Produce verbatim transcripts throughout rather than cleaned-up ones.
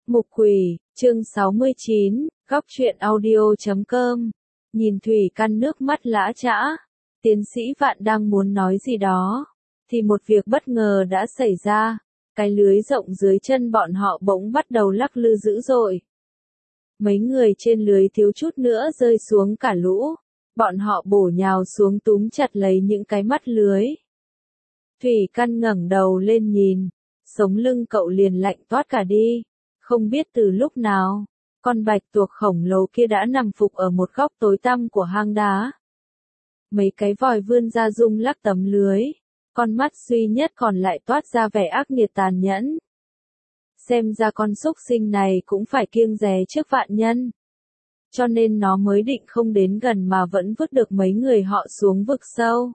Mục Quỷ, chương sáu mươi chín, góc truyện audio chấm com. Nhìn Thủy Căn nước mắt lã chã, tiến sĩ Vạn đang muốn nói gì đó, thì một việc bất ngờ đã xảy ra, cái lưới rộng dưới chân bọn họ bỗng bắt đầu lắc lư dữ dội. Mấy người trên lưới thiếu chút nữa rơi xuống cả lũ, bọn họ bổ nhào xuống túm chặt lấy những cái mắt lưới. Thủy Căn ngẩng đầu lên nhìn, sống lưng cậu liền lạnh toát cả đi. Không biết từ lúc nào, con bạch tuộc khổng lồ kia đã nằm phục ở một góc tối tăm của hang đá. Mấy cái vòi vươn ra rung lắc tấm lưới, con mắt duy nhất còn lại toát ra vẻ ác nghiệt tàn nhẫn. Xem ra con súc sinh này cũng phải kiêng dè trước vạn nhân. Cho nên nó mới định không đến gần mà vẫn vứt được mấy người họ xuống vực sâu.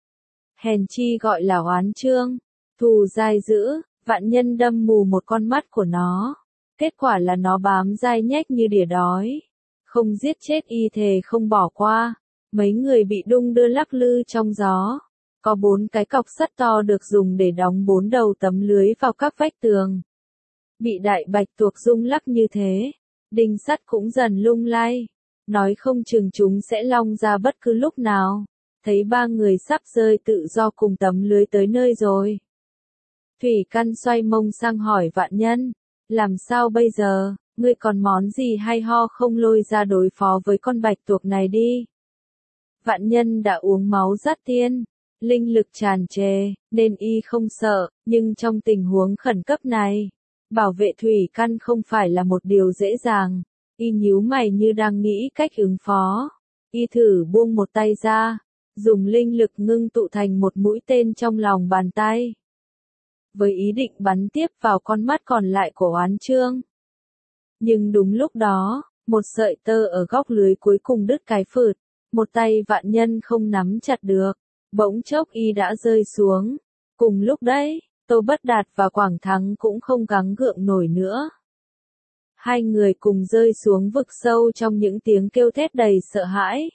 Hèn chi gọi là oán trương, thù dai dữ, vạn nhân đâm mù một con mắt của nó. Kết quả là nó bám dai nhách như đỉa đói. Không giết chết y thề không bỏ qua. Mấy người bị đung đưa lắc lư trong gió. Có bốn cái cọc sắt to được dùng để đóng bốn đầu tấm lưới vào các vách tường. Bị đại bạch tuộc rung lắc như thế, đinh sắt cũng dần lung lay. Nói không chừng chúng sẽ long ra bất cứ lúc nào. Thấy ba người sắp rơi tự do cùng tấm lưới tới nơi rồi. Thủy Căn xoay mông sang hỏi vạn nhân. Làm sao bây giờ, ngươi còn món gì hay ho không lôi ra đối phó với con bạch tuộc này đi. Vạn nhân đã uống máu dát tiên, linh lực tràn trề, nên y không sợ, nhưng trong tình huống khẩn cấp này, bảo vệ Thủy Căn không phải là một điều dễ dàng. Y nhíu mày như đang nghĩ cách ứng phó. Y thử buông một tay ra, dùng linh lực ngưng tụ thành một mũi tên trong lòng bàn tay. Với ý định bắn tiếp vào con mắt còn lại của oán trương. Nhưng đúng lúc đó, một sợi tơ ở góc lưới cuối cùng đứt cái phượt, một tay vạn nhân không nắm chặt được, bỗng chốc y đã rơi xuống. Cùng lúc đấy, Tô Bất Đạt và Quảng Thắng cũng không gắng gượng nổi nữa. Hai người cùng rơi xuống vực sâu trong những tiếng kêu thét đầy sợ hãi.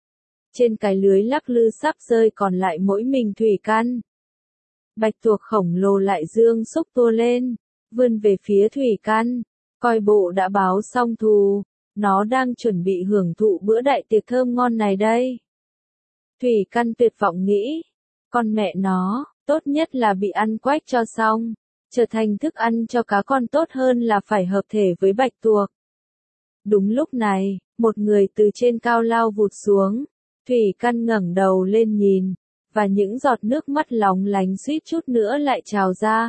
Trên cái lưới lắc lư sắp rơi còn lại mỗi mình Thủy Căn. Bạch tuộc khổng lồ lại dương xúc tua lên, vươn về phía Thủy Căn, coi bộ đã báo xong thù, nó đang chuẩn bị hưởng thụ bữa đại tiệc thơm ngon này đây. Thủy Căn tuyệt vọng nghĩ, con mẹ nó, tốt nhất là bị ăn quách cho xong, trở thành thức ăn cho cá con tốt hơn là phải hợp thể với bạch tuộc. Đúng lúc này, một người từ trên cao lao vụt xuống, Thủy Căn ngẩng đầu lên nhìn. Và những giọt nước mắt lóng lánh suýt chút nữa lại trào ra.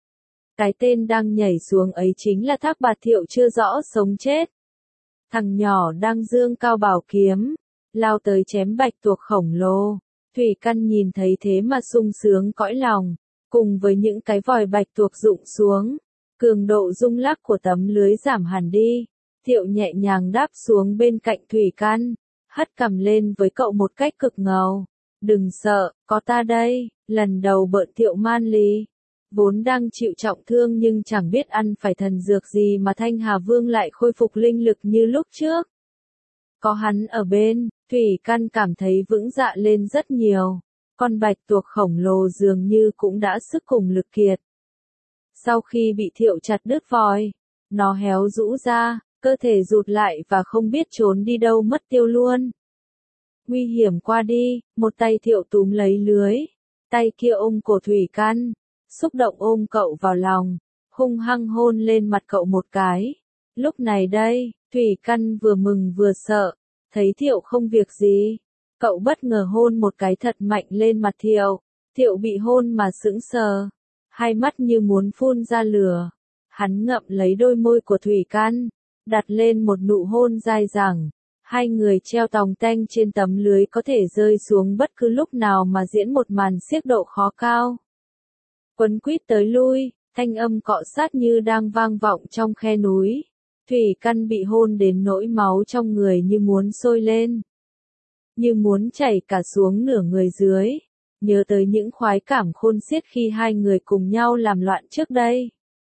Cái tên đang nhảy xuống ấy chính là Thác Bạt Thiệu chưa rõ sống chết. Thằng nhỏ đang giương cao bảo kiếm, lao tới chém bạch tuộc khổng lồ. Thủy Căn nhìn thấy thế mà sung sướng cõi lòng, cùng với những cái vòi bạch tuộc rụng xuống. Cường độ rung lắc của tấm lưới giảm hẳn đi. Thiệu nhẹ nhàng đáp xuống bên cạnh Thủy Căn, hất cằm lên với cậu một cách cực ngầu. Đừng sợ, có ta đây. Lần đầu bợn Thiệu man lì, vốn đang chịu trọng thương nhưng chẳng biết ăn phải thần dược gì mà Thanh Hà Vương lại khôi phục linh lực như lúc trước. Có hắn ở bên, Thủy Căn cảm thấy vững dạ lên rất nhiều. Con bạch tuộc khổng lồ dường như cũng đã sức cùng lực kiệt. Sau khi bị Thiệu chặt đứt vòi, nó héo rũ ra, cơ thể rụt lại và không biết trốn đi đâu mất tiêu luôn. Nguy hiểm qua đi, một tay Thiệu túm lấy lưới, tay kia ôm cổ Thủy Căn, xúc động ôm cậu vào lòng, hung hăng hôn lên mặt cậu một cái. Lúc này đây, Thủy Căn vừa mừng vừa sợ, thấy Thiệu không việc gì, cậu bất ngờ hôn một cái thật mạnh lên mặt Thiệu. Thiệu bị hôn mà sững sờ, hai mắt như muốn phun ra lửa. Hắn ngậm lấy đôi môi của Thủy Căn, đặt lên một nụ hôn dai dẳng. Hai người treo tòng tanh trên tấm lưới có thể rơi xuống bất cứ lúc nào mà diễn một màn xiếc độ khó cao. Quấn quýt tới lui, thanh âm cọ sát như đang vang vọng trong khe núi. Thủy Căn bị hôn đến nỗi máu trong người như muốn sôi lên. Như muốn chảy cả xuống nửa người dưới. Nhớ tới những khoái cảm khôn xiết khi hai người cùng nhau làm loạn trước đây.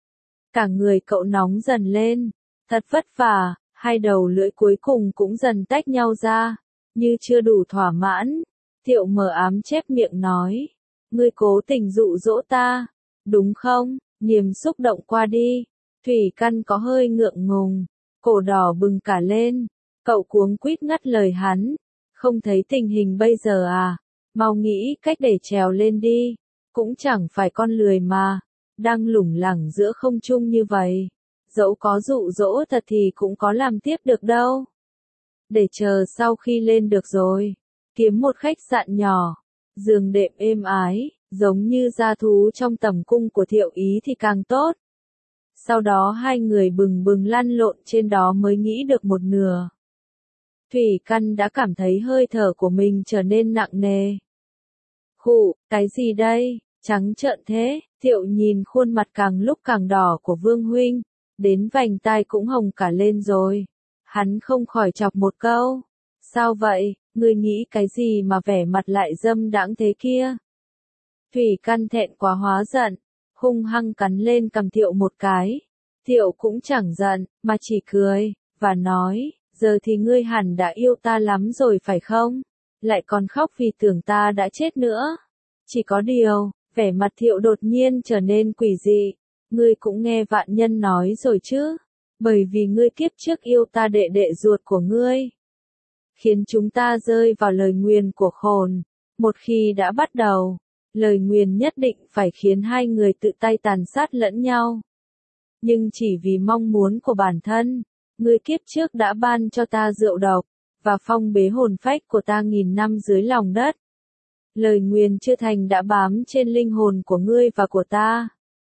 Cả người cậu nóng dần lên, thật vất vả. Hai đầu lưỡi cuối cùng cũng dần tách nhau ra, như chưa đủ thỏa mãn. Thiệu mờ ám chép miệng nói, ngươi cố tình dụ dỗ ta, đúng không? Niềm xúc động qua đi, Thủy Căn có hơi ngượng ngùng, cổ đỏ bừng cả lên, cậu cuống quýt ngắt lời hắn, không thấy tình hình bây giờ à, mau nghĩ cách để trèo lên đi, cũng chẳng phải con lười mà, đang lủng lẳng giữa không trung như vậy, dẫu có dụ dỗ thật thì cũng có làm tiếp được đâu. Để chờ sau khi lên được rồi, kiếm một khách sạn nhỏ, giường đệm êm ái, giống như gia thú trong tầm cung của Thiệu Ý thì càng tốt. Sau đó hai người bừng bừng lăn lộn trên đó mới nghĩ được một nửa. Thủy Căn đã cảm thấy hơi thở của mình trở nên nặng nề. Khụ, cái gì đây, trắng trợn thế, Thiệu nhìn khuôn mặt càng lúc càng đỏ của Vương huynh, đến vành tai cũng hồng cả lên rồi. Hắn không khỏi chọc một câu. Sao vậy, ngươi nghĩ cái gì mà vẻ mặt lại dâm đãng thế kia? Thủy Căn thẹn quá hóa giận, hung hăng cắn lên cằm Thiệu một cái. Thiệu cũng chẳng giận, mà chỉ cười, và nói, giờ thì ngươi hẳn đã yêu ta lắm rồi phải không? Lại còn khóc vì tưởng ta đã chết nữa. Chỉ có điều, vẻ mặt Thiệu đột nhiên trở nên quỷ dị. Ngươi cũng nghe vạn nhân nói rồi chứ? Bởi vì ngươi kiếp trước yêu ta đệ đệ ruột của ngươi, khiến chúng ta rơi vào lời nguyền của khôn. Một khi đã bắt đầu, lời nguyền nhất định phải khiến hai người tự tay tàn sát lẫn nhau. Nhưng chỉ vì mong muốn của bản thân, ngươi kiếp trước đã ban cho ta rượu độc, và phong bế hồn phách của ta nghìn năm dưới lòng đất. Lời nguyền chưa thành đã bám trên linh hồn của ngươi và của ta.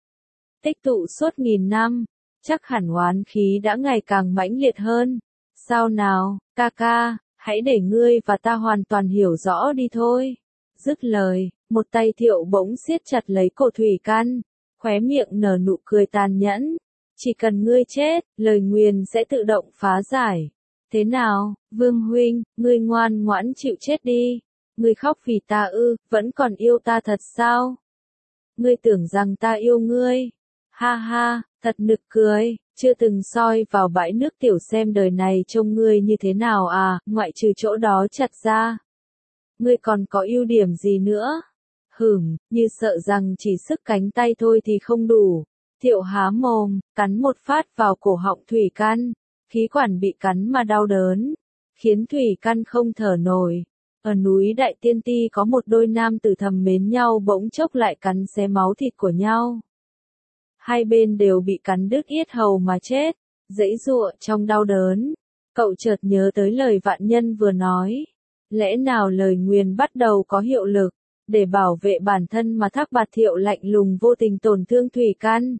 Tích tụ suốt nghìn năm, chắc hẳn oán khí đã ngày càng mãnh liệt hơn. Sao nào, ca ca, hãy để ngươi và ta hoàn toàn hiểu rõ đi thôi. Dứt lời, một tay Thiệu bỗng siết chặt lấy cổ Thủy Căn, khóe miệng nở nụ cười tàn nhẫn. Chỉ cần ngươi chết, lời nguyền sẽ tự động phá giải. Thế nào, Vương huynh, ngươi ngoan ngoãn chịu chết đi. Ngươi khóc vì ta ư, vẫn còn yêu ta thật sao? Ngươi tưởng rằng ta yêu ngươi? Ha ha, thật nực cười, chưa từng soi vào bãi nước tiểu xem đời này trông ngươi như thế nào à, ngoại trừ chỗ đó chặt ra. Ngươi còn có ưu điểm gì nữa? Hửm, như sợ rằng chỉ sức cánh tay thôi thì không đủ. Thiệu há mồm, cắn một phát vào cổ họng Thủy Căn, khí quản bị cắn mà đau đớn, khiến Thủy Căn không thở nổi. Ở núi Đại Tiên Ti có một đôi nam tử thầm mến nhau bỗng chốc lại cắn xé máu thịt của nhau. Hai bên đều bị cắn đứt yết hầu mà chết, giãy giụa trong đau đớn. Cậu chợt nhớ tới lời vạn nhân vừa nói. Lẽ nào lời nguyền bắt đầu có hiệu lực, để bảo vệ bản thân mà Thác Bạt Thiệu lạnh lùng vô tình tổn thương Thủy Căn?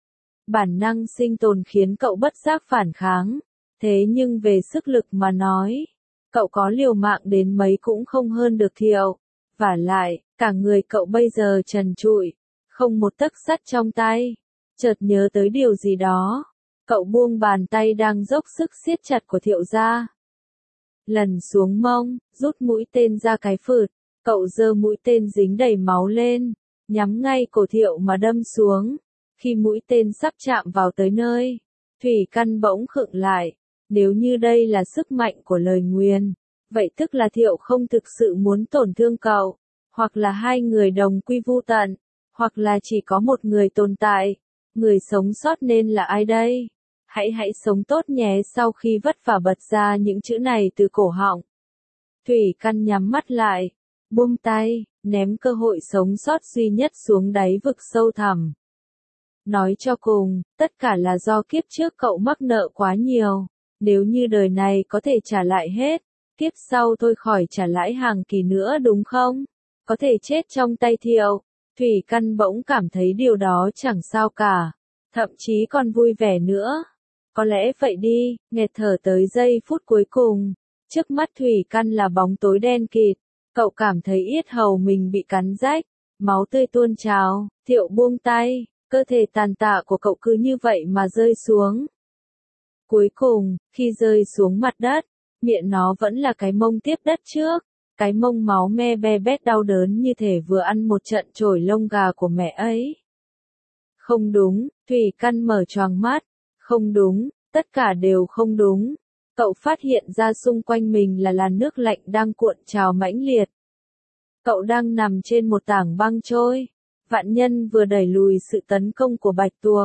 Bản năng sinh tồn khiến cậu bất giác phản kháng, thế nhưng về sức lực mà nói, cậu có liều mạng đến mấy cũng không hơn được Thiệu. Vả lại, cả người cậu bây giờ trần trụi, không một tấc sắt trong tay. Chợt nhớ tới điều gì đó, cậu buông bàn tay đang dốc sức siết chặt của Thiệu ra. Lần xuống mông, rút mũi tên ra cái phượt, cậu giơ mũi tên dính đầy máu lên, nhắm ngay cổ Thiệu mà đâm xuống. Khi mũi tên sắp chạm vào tới nơi, Thủy Căn bỗng khựng lại. Nếu như đây là sức mạnh của lời nguyền, vậy tức là Thiệu không thực sự muốn tổn thương cậu, hoặc là hai người đồng quy vu tận, hoặc là chỉ có một người tồn tại. Người sống sót nên là ai đây? Hãy hãy sống tốt nhé. Sau khi vất vả bật ra những chữ này từ cổ họng, Thủy Căn nhắm mắt lại, buông tay, ném cơ hội sống sót duy nhất xuống đáy vực sâu thẳm. Nói cho cùng, tất cả là do kiếp trước cậu mắc nợ quá nhiều. Nếu như đời này có thể trả lại hết, kiếp sau thôi khỏi trả lãi hàng kỳ nữa đúng không? Có thể chết trong tay Thiệu. Thủy Căn bỗng cảm thấy điều đó chẳng sao cả, thậm chí còn vui vẻ nữa. Có lẽ vậy đi, nghẹt thở tới giây phút cuối cùng, trước mắt Thủy Căn là bóng tối đen kịt, cậu cảm thấy yết hầu mình bị cắn rách, máu tươi tuôn trào. Thiệu buông tay, cơ thể tàn tạ của cậu cứ như vậy mà rơi xuống. Cuối cùng, khi rơi xuống mặt đất, miệng nó vẫn là cái mông tiếp đất trước. Cái mông máu me be bét đau đớn như thể vừa ăn một trận chổi lông gà của mẹ ấy. Không đúng, Thủy Căn mở choàng mắt. Không đúng, tất cả đều không đúng. Cậu phát hiện ra xung quanh mình là làn nước lạnh đang cuộn trào mãnh liệt. Cậu đang nằm trên một tảng băng trôi. Vạn nhân vừa đẩy lùi sự tấn công của Bạch Tuộc,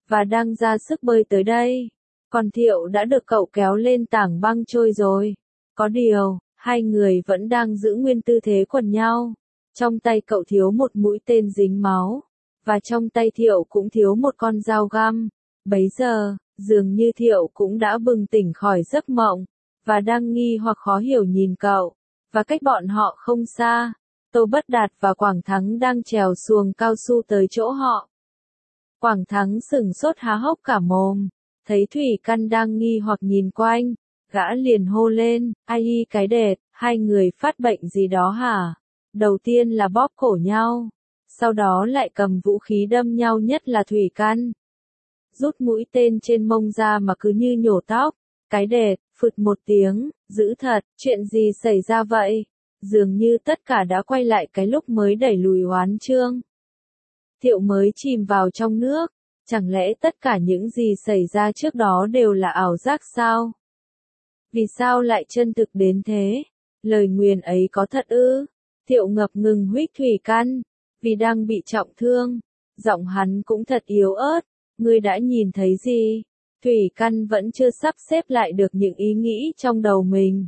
và đang ra sức bơi tới đây. Còn Thiệu đã được cậu kéo lên tảng băng trôi rồi. Có điều, hai người vẫn đang giữ nguyên tư thế quần nhau. Trong tay cậu thiếu một mũi tên dính máu, và trong tay Thiệu cũng thiếu một con dao găm. Bấy giờ, dường như Thiệu cũng đã bừng tỉnh khỏi giấc mộng, và đang nghi hoặc khó hiểu nhìn cậu. Và cách bọn họ không xa, Tô Bất Đạt và Quảng Thắng đang trèo xuồng cao su tới chỗ họ. Quảng Thắng sửng sốt há hốc cả mồm, thấy Thủy Căn đang nghi hoặc nhìn quanh, gã liền hô lên, ai y cái đệt, hai người phát bệnh gì đó hả? Đầu tiên là bóp cổ nhau, sau đó lại cầm vũ khí đâm nhau, nhất là Thủy Căn. Rút mũi tên trên mông ra mà cứ như nhổ tóc, cái đệt, phụt một tiếng, dữ thật, chuyện gì xảy ra vậy? Dường như tất cả đã quay lại cái lúc mới đẩy lùi oán chương. Thiệu mới chìm vào trong nước, chẳng lẽ tất cả những gì xảy ra trước đó đều là ảo giác sao? Vì sao lại chân thực đến thế? Lời nguyền ấy có thật ư? Thiệu ngập ngừng huých Thủy Căn, vì đang bị trọng thương. Giọng hắn cũng thật yếu ớt, ngươi đã nhìn thấy gì? Thủy Căn vẫn chưa sắp xếp lại được những ý nghĩ trong đầu mình.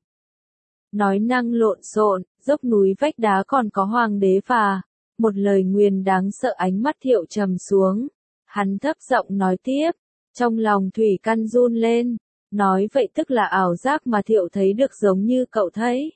Nói năng lộn xộn, dốc núi vách đá còn có hoàng đế phà. Một lời nguyền đáng sợ. Ánh mắt Thiệu trầm xuống. Hắn thấp giọng nói tiếp. Trong lòng Thủy Căn run lên. Nói vậy tức là ảo giác mà Thiệu thấy được giống như cậu thấy.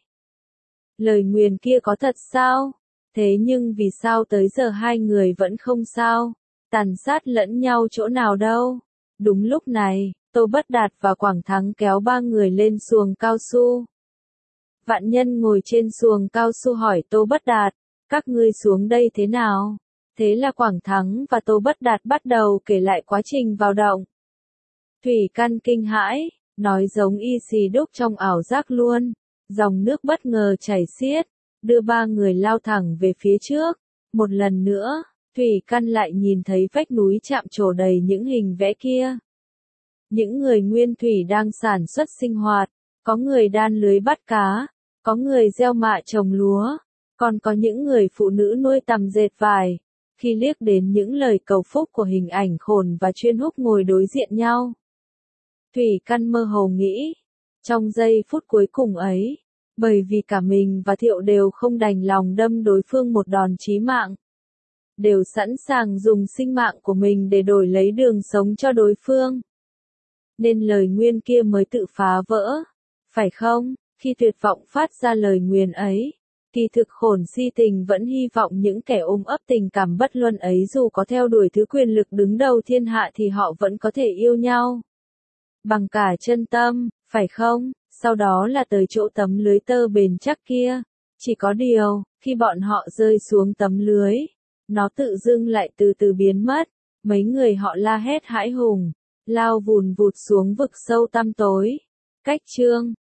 Lời nguyền kia có thật sao? Thế nhưng vì sao tới giờ hai người vẫn không sao? Tàn sát lẫn nhau chỗ nào đâu? Đúng lúc này, Tô Bất Đạt và Quảng Thắng kéo ba người lên xuồng cao su. Vạn Nhân ngồi trên xuồng cao su hỏi Tô Bất Đạt, các ngươi xuống đây thế nào? Thế là Quảng Thắng và Tô Bất Đạt bắt đầu kể lại quá trình vào động. Thủy Căn kinh hãi, nói giống y xì đúc trong ảo giác luôn. Dòng nước bất ngờ chảy xiết, đưa ba người lao thẳng về phía trước. Một lần nữa, Thủy Căn lại nhìn thấy vách núi chạm trổ đầy những hình vẽ kia. Những người nguyên thủy đang sản xuất sinh hoạt, có người đan lưới bắt cá, có người gieo mạ trồng lúa, còn có những người phụ nữ nuôi tằm dệt vải. Khi liếc đến những lời cầu phúc của hình ảnh Khổn và Chuyên Húc ngồi đối diện nhau, Thủy Căn mơ hồ nghĩ, trong giây phút cuối cùng ấy, bởi vì cả mình và Thiệu đều không đành lòng đâm đối phương một đòn chí mạng, đều sẵn sàng dùng sinh mạng của mình để đổi lấy đường sống cho đối phương, nên lời nguyền kia mới tự phá vỡ, phải không? Khi tuyệt vọng phát ra lời nguyền ấy, kỳ thực Khổn si tình vẫn hy vọng những kẻ ôm ấp tình cảm bất luân ấy dù có theo đuổi thứ quyền lực đứng đầu thiên hạ thì họ vẫn có thể yêu nhau. Bằng cả chân tâm, phải không? Sau đó là tới chỗ tấm lưới tơ bền chắc kia. Chỉ có điều, khi bọn họ rơi xuống tấm lưới, nó tự dưng lại từ từ biến mất. Mấy người họ la hét hãi hùng, lao vùn vụt xuống vực sâu tăm tối. Cách chương